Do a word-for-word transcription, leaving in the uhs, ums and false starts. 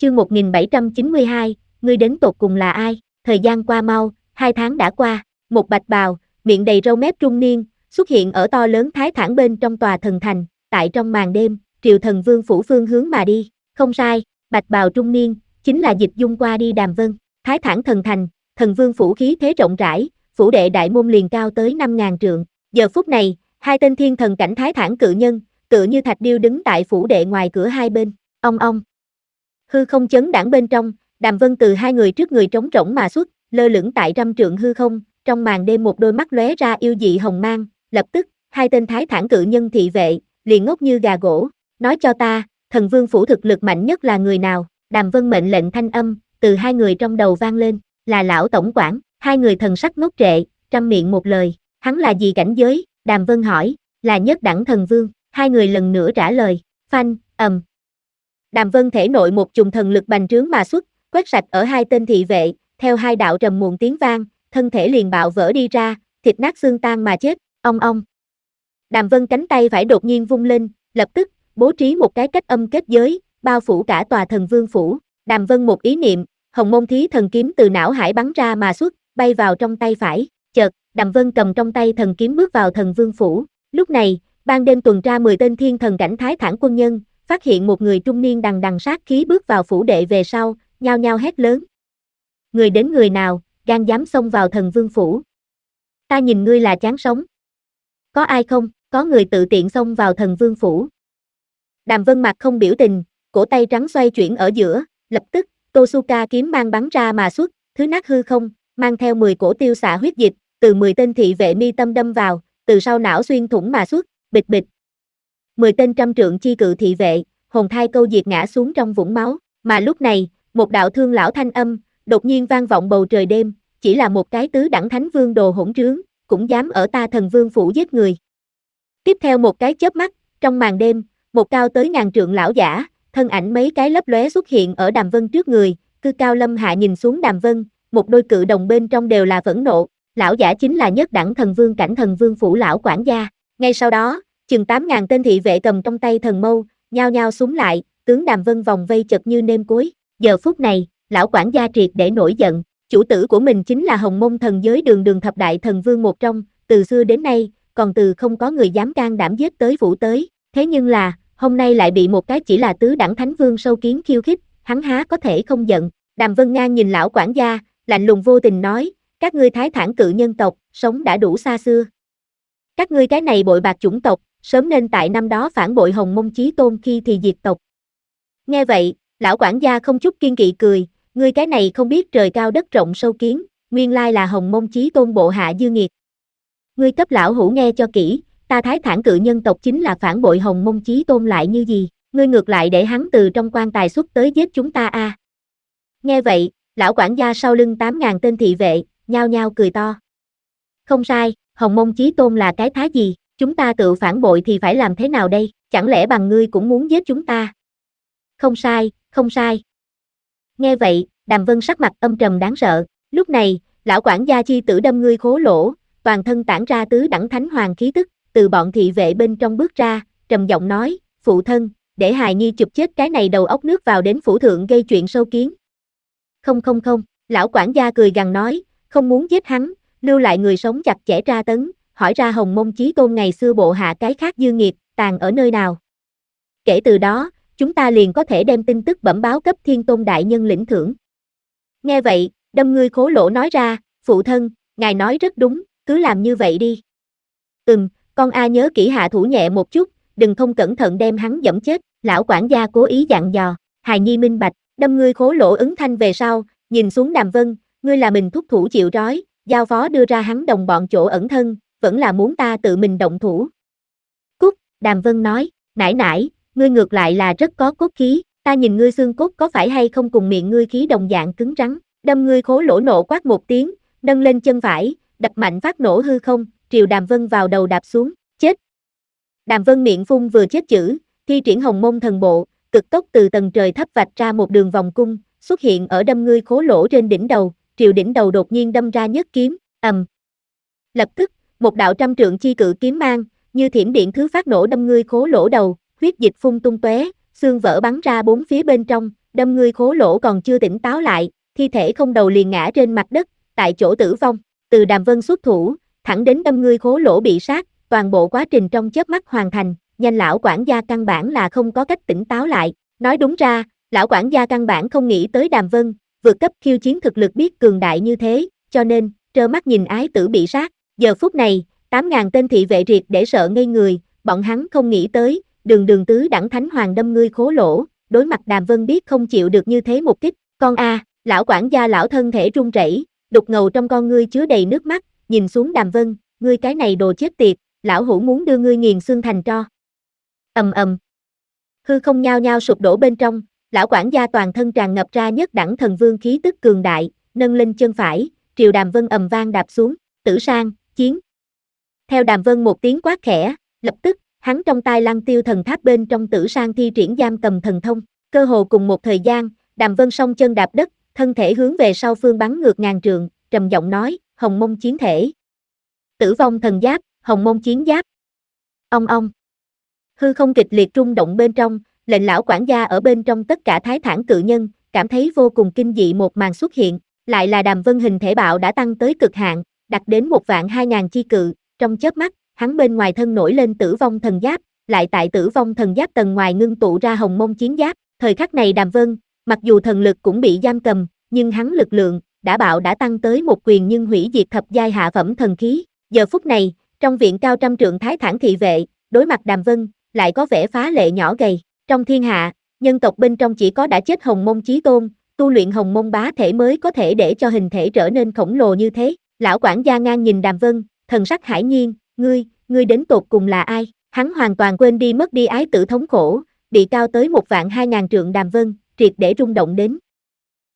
Chương một nghìn bảy trăm chín mươi hai, ngươi đến tột cùng là ai? Thời gian qua mau, hai tháng đã qua, một bạch bào, miệng đầy râu mép trung niên, xuất hiện ở to lớn thái thản bên trong tòa thần thành, tại trong màn đêm, Triều Thần Vương phủ phương hướng mà đi. Không sai, bạch bào trung niên, chính là Dịch Dung qua đi Đàm Vân. Thái thản thần thành, Thần Vương phủ khí thế rộng rãi, phủ đệ đại môn liền cao tới năm ngàn trượng. Giờ phút này, hai tên thiên thần cảnh thái thản cự nhân, tựa như thạch điêu đứng tại phủ đệ ngoài cửa hai bên. Ong ong. Hư không chấn đãng bên trong, Đàm Vân từ hai người trước người trống rỗng mà xuất, lơ lửng tại trăm trượng hư không, trong màn đêm một đôi mắt lóe ra yêu dị hồng mang, lập tức, hai tên thái thản cự nhân thị vệ, liền ngốc như gà gỗ, nói cho ta, Thần Vương phủ thực lực mạnh nhất là người nào? Đàm Vân mệnh lệnh thanh âm, từ hai người trong đầu vang lên, là lão tổng quản. Hai người thần sắc ngốc trệ, trăm miệng một lời, hắn là gì cảnh giới? Đàm Vân hỏi, là nhất đẳng thần vương. Hai người lần nữa trả lời, phanh, ầm. Đàm Vân thể nội một chùm thần lực bành trướng mà xuất, quét sạch ở hai tên thị vệ, theo hai đạo trầm muộn tiếng vang, thân thể liền bạo vỡ đi ra, thịt nát xương tan mà chết. Ong ong. Đàm Vân cánh tay phải đột nhiên vung lên, lập tức bố trí một cái cách âm kết giới, bao phủ cả tòa Thần Vương phủ. Đàm Vân một ý niệm, Hồng Môn Thí thần kiếm từ não hải bắn ra mà xuất, bay vào trong tay phải. Chợt, Đàm Vân cầm trong tay thần kiếm bước vào Thần Vương phủ. Lúc này, ban đêm tuần tra mười tên thiên thần cảnh thái thản quân nhân, phát hiện một người trung niên đằng đằng sát khí bước vào phủ đệ về sau, nhao nhao hét lớn. Người đến người nào, gan dám xông vào Thần Vương phủ? Ta nhìn ngươi là chán sống. Có ai không? Có người tự tiện xông vào Thần Vương phủ. Đàm Vân mặt không biểu tình, cổ tay trắng xoay chuyển ở giữa, lập tức, Tosuka kiếm mang bắn ra mà xuất, thứ nát hư không, mang theo mười cổ tiêu xạ huyết dịch, từ mười tên thị vệ mi tâm đâm vào, từ sau não xuyên thủng mà xuất, bịch bịch. mười tên trăm trượng chi cự thị vệ, hồn thai câu diệt ngã xuống trong vũng máu, mà lúc này, một đạo thương lão thanh âm, đột nhiên vang vọng bầu trời đêm, chỉ là một cái tứ đẳng thánh vương đồ hỗn trướng, cũng dám ở ta Thần Vương phủ giết người. Tiếp theo một cái chớp mắt, trong màn đêm, một cao tới ngàn trượng lão giả, thân ảnh mấy cái lấp lóe xuất hiện ở Đàm Vân trước người, cư cao lâm hạ nhìn xuống Đàm Vân, một đôi cự đồng bên trong đều là phẫn nộ, lão giả chính là nhất đẳng thần vương cảnh Thần Vương phủ lão quản gia. Ngay sau đó, chừng tám ngàn tên thị vệ cầm trong tay thần mâu, nhao nhao súng lại, tướng Đàm Vân vòng vây chật như nêm cối. Giờ phút này, lão quản gia triệt để nổi giận, chủ tử của mình chính là Hồng Môn thần giới đường đường thập đại thần vương một trong, từ xưa đến nay, còn từ không có người dám can đảm giết tới phủ tới, thế nhưng là, hôm nay lại bị một cái chỉ là tứ đẳng thánh vương sâu kiến khiêu khích, hắn há có thể không giận. Đàm Vân ngang nhìn lão quản gia, lạnh lùng vô tình nói, các ngươi thái thản cự nhân tộc, sống đã đủ xa xưa. Các ngươi cái này bội bạc chủng tộc, sớm nên tại năm đó phản bội Hồng Môn chí tôn khi thì diệt tộc. Nghe vậy, lão quản gia không chút kiên kỵ cười, ngươi cái này không biết trời cao đất rộng sâu kiến, nguyên lai là Hồng Môn chí tôn bộ hạ dư nghiệt. Ngươi cấp lão hủ nghe cho kỹ, ta thái thản cự nhân tộc chính là phản bội Hồng Môn chí tôn lại như gì, ngươi ngược lại để hắn từ trong quan tài xuất tới giết chúng ta a. À. Nghe vậy, lão quản gia sau lưng tám ngàn tên thị vệ, nhao nhao cười to. Không sai, Hồng Môn chí tôn là cái thá gì, chúng ta tự phản bội thì phải làm thế nào đây, chẳng lẽ bằng ngươi cũng muốn giết chúng ta? Không sai, không sai. Nghe vậy, Đàm Vân sắc mặt âm trầm đáng sợ, lúc này, lão quản gia chi tử đâm ngươi khố lỗ, toàn thân tản ra tứ đẳng thánh hoàng khí tức, từ bọn thị vệ bên trong bước ra, trầm giọng nói, phụ thân, để hài nhi chụp chết cái này đầu óc nước vào đến phủ thượng gây chuyện sâu kiến. Không không không, lão quản gia cười gằn nói, không muốn giết hắn, lưu lại người sống chặt chẽ tra tấn, hỏi ra Hồng Môn chí tôn ngày xưa bộ hạ cái khác dư nghiệt, tàn ở nơi nào. Kể từ đó, chúng ta liền có thể đem tin tức bẩm báo cấp thiên tôn đại nhân lĩnh thưởng. Nghe vậy, đâm ngươi khố lỗ nói ra, phụ thân, ngài nói rất đúng, cứ làm như vậy đi. Ừm, con A nhớ kỹ hạ thủ nhẹ một chút, đừng không cẩn thận đem hắn giẫm chết, lão quản gia cố ý dặn dò, hài nhi minh bạch, đâm ngươi khố lỗ ứng thanh về sau, nhìn xuống Đàm Vân, ngươi là mình thúc thủ chịu trói, giao phó đưa ra hắn đồng bọn chỗ ẩn thân, vẫn là muốn ta tự mình động thủ. Cút, Đàm Vân nói, nãi nãi, ngươi ngược lại là rất có cốt khí, ta nhìn ngươi xương cốt có phải hay không cùng miệng ngươi khí đồng dạng cứng rắn, đâm ngươi khố lỗ nộ quát một tiếng, nâng lên chân phải, đập mạnh phát nổ hư không, triều Đàm Vân vào đầu đạp xuống, chết. Đàm Vân miệng phun vừa chết chữ, thi triển Hồng Môn thần bộ, cực tốc từ tầng trời thấp vạch ra một đường vòng cung, xuất hiện ở đâm ngươi khố lỗ trên đỉnh đầu, triều đỉnh đầu đột nhiên đâm ra nhất kiếm, ầm. Lập tức, một đạo trăm trượng chi cự kiếm mang, như thiểm điện thứ phát nổ đâm ngươi khố lỗ đầu, huyết dịch phun tung tóe, xương vỡ bắn ra bốn phía bên trong, đâm ngươi khố lỗ còn chưa tỉnh táo lại, thi thể không đầu liền ngã trên mặt đất, tại chỗ tử vong. Từ Đàm Vân xuất thủ, thẳng đến đâm ngươi khố lỗ bị sát, toàn bộ quá trình trong chớp mắt hoàn thành, nhanh lão quản gia căn bản là không có cách tỉnh táo lại. Nói đúng ra, lão quản gia căn bản không nghĩ tới Đàm Vân, vượt cấp khiêu chiến thực lực biết cường đại như thế, cho nên, trơ mắt nhìn ái tử bị sát. Giờ phút này, tám ngàn tên thị vệ triệt để sợ ngây người, bọn hắn không nghĩ tới, đường đường tứ đẳng thánh hoàng đâm ngươi khố lỗ, đối mặt Đàm Vân biết không chịu được như thế một kích. Con a, lão quản gia lão thân thể run rẩy, đục ngầu trong con ngươi chứa đầy nước mắt, nhìn xuống Đàm Vân, ngươi cái này đồ chết tiệt, lão hủ muốn đưa ngươi nghiền xương thành tro. Ầm ầm. Hư không nhao nhao sụp đổ bên trong, lão quản gia toàn thân tràn ngập ra nhất đẳng thần vương khí tức cường đại, nâng lên chân phải, triều Đàm Vân ầm vang đạp xuống, Tử Sang, chiến. Theo Đàm Vân một tiếng quát khẽ, lập tức, hắn trong tay Lăng Tiêu thần tháp bên trong Tử Sang thi triển giam cầm thần thông, cơ hồ cùng một thời gian, Đàm Vân song chân đạp đất, thân thể hướng về sau phương bắn ngược ngàn trượng, trầm giọng nói, Hồng Mông chiến thể. Tử vong thần giáp, Hồng Mông chiến giáp. Ong ong. Hư không kịch liệt rung động bên trong, lệnh lão quản gia ở bên trong tất cả thái thản cự nhân, cảm thấy vô cùng kinh dị một màn xuất hiện, lại là Đàm Vân hình thể bạo đã tăng tới cực hạn, đạt đến một vạn hai ngàn chi cự, trong chớp mắt, hắn bên ngoài thân nổi lên tử vong thần giáp, lại tại tử vong thần giáp tầng ngoài ngưng tụ ra Hồng Mông chiến giáp, thời khắc này Đàm Vân, mặc dù thần lực cũng bị giam cầm, nhưng hắn lực lượng, đã bạo đã tăng tới một quyền nhưng hủy diệt thập giai hạ phẩm thần khí, giờ phút này, trong viện cao trăm trượng thái thản thị vệ, đối mặt Đàm Vân, lại có vẻ phá lệ nhỏ gầy, trong thiên hạ, nhân tộc bên trong chỉ có đã chết Hồng Mông chí tôn, tu luyện Hồng Mông bá thể mới có thể để cho hình thể trở nên khổng lồ như thế, lão quản gia ngang nhìn Đàm Vân, thần sắc hải nhiên, ngươi, ngươi đến tột cùng là ai, hắn hoàn toàn quên đi mất đi ái tử thống khổ, bị cao tới một vạn hai ngàn trượng Đàm Vân, triệt để rung động đến,